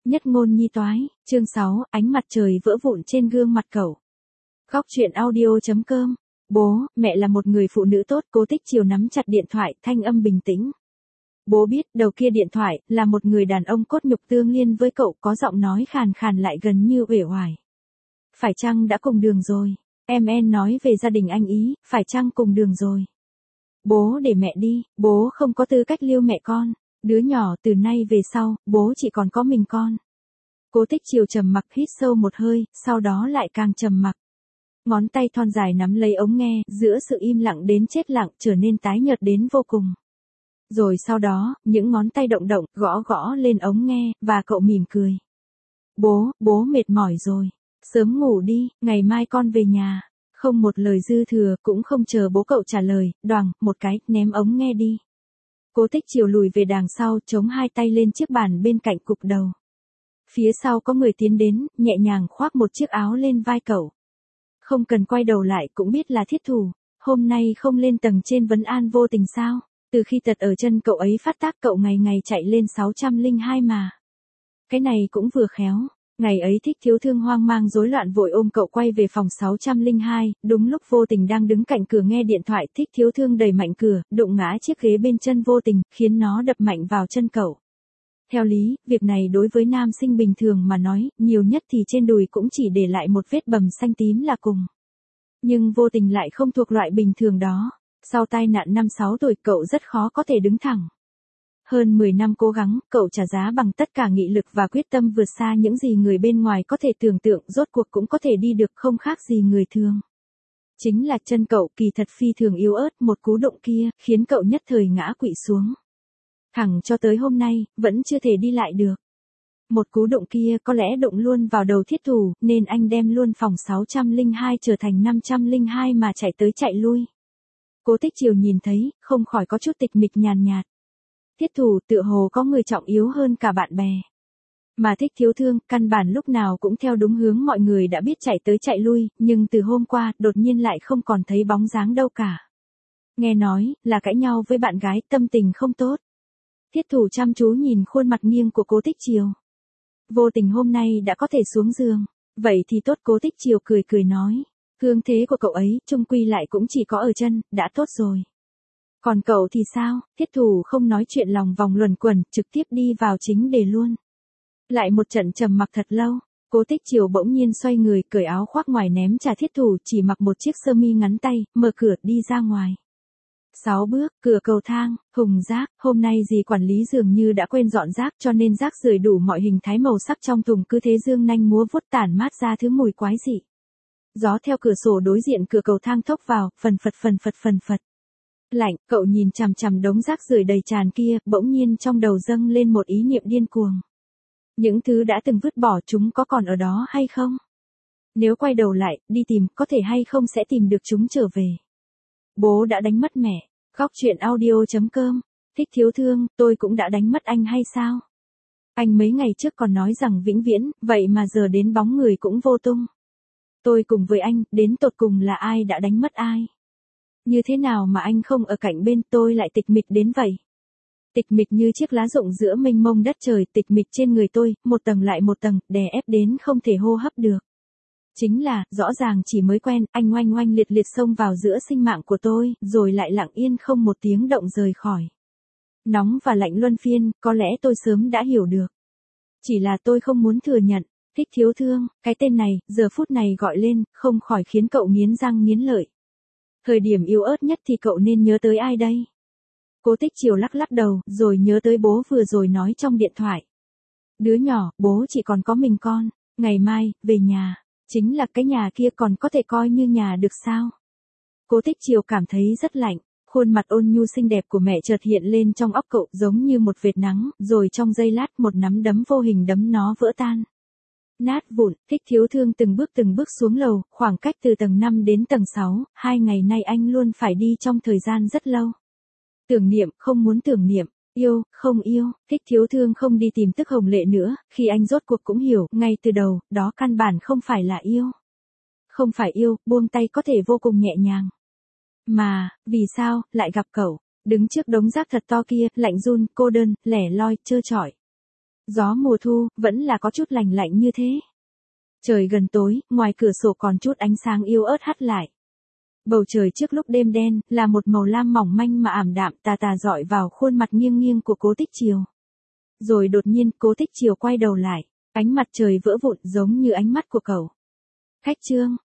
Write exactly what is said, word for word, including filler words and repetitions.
Nhất ngôn nhi toái, chương sáu, ánh mặt trời vỡ vụn trên gương mặt cậu. Góc truyện audio.com. Bố, mẹ là một người phụ nữ tốt. Cố Tích Chiều nắm chặt điện thoại, thanh âm bình tĩnh. Bố biết, đầu kia điện thoại, là một người đàn ông cốt nhục tương liên với cậu, có giọng nói khàn khàn lại gần như uể oải. Phải chăng đã cùng đường rồi? Em en nói về gia đình anh ý, phải chăng cùng đường rồi? Bố để mẹ đi, bố không có tư cách liêu mẹ con. Đứa nhỏ từ nay về sau, bố chỉ còn có mình con. Cố Tích Chiều trầm mặc hít sâu một hơi, sau đó lại càng trầm mặc. Ngón tay thon dài nắm lấy ống nghe, giữa sự im lặng đến chết lặng trở nên tái nhợt đến vô cùng. Rồi sau đó, những ngón tay động động, gõ gõ lên ống nghe, và cậu mỉm cười. Bố, bố mệt mỏi rồi. Sớm ngủ đi, ngày mai con về nhà. Không một lời dư thừa, cũng không chờ bố cậu trả lời, đoàng, một cái, ném ống nghe đi. Cố Tích Chiều lùi về đằng sau, chống hai tay lên chiếc bàn bên cạnh cục đầu. Phía sau có người tiến đến, nhẹ nhàng khoác một chiếc áo lên vai cậu. Không cần quay đầu lại cũng biết là Thiết Thủ. Hôm nay không lên tầng trên vấn an vô tình sao? Từ khi tật ở chân cậu ấy phát tác cậu ngày ngày chạy lên sáu trăm lẻ hai mà. Cái này cũng vừa khéo. Ngày ấy Thích Thiếu Thương hoang mang rối loạn vội ôm cậu quay về phòng sáu trăm lẻ hai, đúng lúc Vô Tình đang đứng cạnh cửa nghe điện thoại. Thích Thiếu Thương đẩy mạnh cửa, đụng ngã chiếc ghế bên chân Vô Tình, khiến nó đập mạnh vào chân cậu. Theo lý, việc này đối với nam sinh bình thường mà nói, nhiều nhất thì trên đùi cũng chỉ để lại một vết bầm xanh tím là cùng. Nhưng Vô Tình lại không thuộc loại bình thường đó. Sau tai nạn năm sáu tuổi cậu rất khó có thể đứng thẳng. Hơn mười năm cố gắng, cậu trả giá bằng tất cả nghị lực và quyết tâm vượt xa những gì người bên ngoài có thể tưởng tượng, rốt cuộc cũng có thể đi được không khác gì người thường. Chính là chân cậu kỳ thật phi thường yếu ớt, một cú đụng kia, khiến cậu nhất thời ngã quỵ xuống. Thẳng cho tới hôm nay, vẫn chưa thể đi lại được. Một cú đụng kia có lẽ đụng luôn vào đầu Thiết Thủ, nên anh đem luôn phòng sáu trăm lẻ hai trở thành năm trăm lẻ hai mà chạy tới chạy lui. Cố Tích Chiều nhìn thấy, không khỏi có chút tịch mịch nhàn nhạt. Thiết Thủ tựa hồ có người trọng yếu hơn cả bạn bè. Mà Thích Thiếu Thương, căn bản lúc nào cũng theo đúng hướng mọi người đã biết chạy tới chạy lui, nhưng từ hôm qua, đột nhiên lại không còn thấy bóng dáng đâu cả. Nghe nói, là cãi nhau với bạn gái, tâm tình không tốt. Thiết Thủ chăm chú nhìn khuôn mặt nghiêng của Cố Tích Chiều. Vô Tình hôm nay đã có thể xuống giường. Vậy thì tốt. Cố Tích Chiều cười cười nói. Thương thế của cậu ấy, chung quy lại cũng chỉ có ở chân, đã tốt rồi. Còn cậu thì sao? Thiết Thủ không nói chuyện lòng vòng luẩn quẩn, trực tiếp đi vào chính đề luôn. Lại một trận trầm mặc thật lâu, Cố Tích Chiều bỗng nhiên xoay người, cởi áo khoác ngoài ném trả Thiết Thủ, chỉ mặc một chiếc sơ mi ngắn tay, mở cửa đi ra ngoài. Sáu bước, cửa cầu thang, thùng rác, hôm nay dì quản lý dường như đã quên dọn rác cho nên rác rưởi đủ mọi hình thái màu sắc trong thùng cứ thế dương nanh múa vuốt tản mát ra thứ mùi quái dị. Gió theo cửa sổ đối diện cửa cầu thang thốc vào, phần phật phần phật phần phật. Lạnh, cậu nhìn chằm chằm đống rác rưởi đầy tràn kia, bỗng nhiên trong đầu dâng lên một ý niệm điên cuồng. Những thứ đã từng vứt bỏ chúng có còn ở đó hay không? Nếu quay đầu lại, đi tìm, có thể hay không sẽ tìm được chúng trở về. Bố đã đánh mất mẹ. Góc truyện audio.com. Thích Thiếu Thương, tôi cũng đã đánh mất anh hay sao? Anh mấy ngày trước còn nói rằng vĩnh viễn, vậy mà giờ đến bóng người cũng vô tung. Tôi cùng với anh, đến tột cùng là ai đã đánh mất ai? Như thế nào mà anh không ở cạnh bên tôi lại tịch mịch đến vậy? Tịch mịch như chiếc lá rụng giữa mênh mông đất trời, tịch mịch trên người tôi, một tầng lại một tầng, đè ép đến không thể hô hấp được. Chính là, rõ ràng chỉ mới quen, anh oanh oanh liệt liệt xông vào giữa sinh mạng của tôi, rồi lại lặng yên không một tiếng động rời khỏi. Nóng và lạnh luân phiên, có lẽ tôi sớm đã hiểu được. Chỉ là tôi không muốn thừa nhận. Thích Thiếu Thương, cái tên này, giờ phút này gọi lên, không khỏi khiến cậu nghiến răng nghiến lợi. Thời điểm yếu ớt nhất thì cậu nên nhớ tới ai đây? Cố Tích Chiều lắc lắc đầu, rồi nhớ tới bố vừa rồi nói trong điện thoại. Đứa nhỏ, bố chỉ còn có mình con, ngày mai, về nhà. Chính là cái nhà kia còn có thể coi như nhà được sao? Cố Tích Chiều cảm thấy rất lạnh, khuôn mặt ôn nhu xinh đẹp của mẹ chợt hiện lên trong óc cậu giống như một vệt nắng, rồi trong giây lát một nắm đấm vô hình đấm nó vỡ tan. Nát vụn. Thích Thiếu Thương từng bước từng bước xuống lầu, khoảng cách từ tầng năm đến tầng sáu, hai ngày nay anh luôn phải đi trong thời gian rất lâu. Tưởng niệm, không muốn tưởng niệm. Yêu, không yêu. Thích Thiếu Thương không đi tìm Tức Hồng Lệ nữa, khi anh rốt cuộc cũng hiểu, ngay từ đầu, đó căn bản không phải là yêu. Không phải yêu, buông tay có thể vô cùng nhẹ nhàng. Mà, vì sao, lại gặp cậu, đứng trước đống rác thật to kia, lạnh run, cô đơn, lẻ loi, trơ trọi. Gió mùa thu, vẫn là có chút lành lạnh như thế. Trời gần tối, ngoài cửa sổ còn chút ánh sáng yếu ớt hắt lại. Bầu trời trước lúc đêm đen, là một màu lam mỏng manh mà ảm đạm tà tà dọi vào khuôn mặt nghiêng nghiêng của Cố Tích Chiều. Rồi đột nhiên, Cố Tích Chiều quay đầu lại, ánh mặt trời vỡ vụn giống như ánh mắt của cậu. Khách Trương,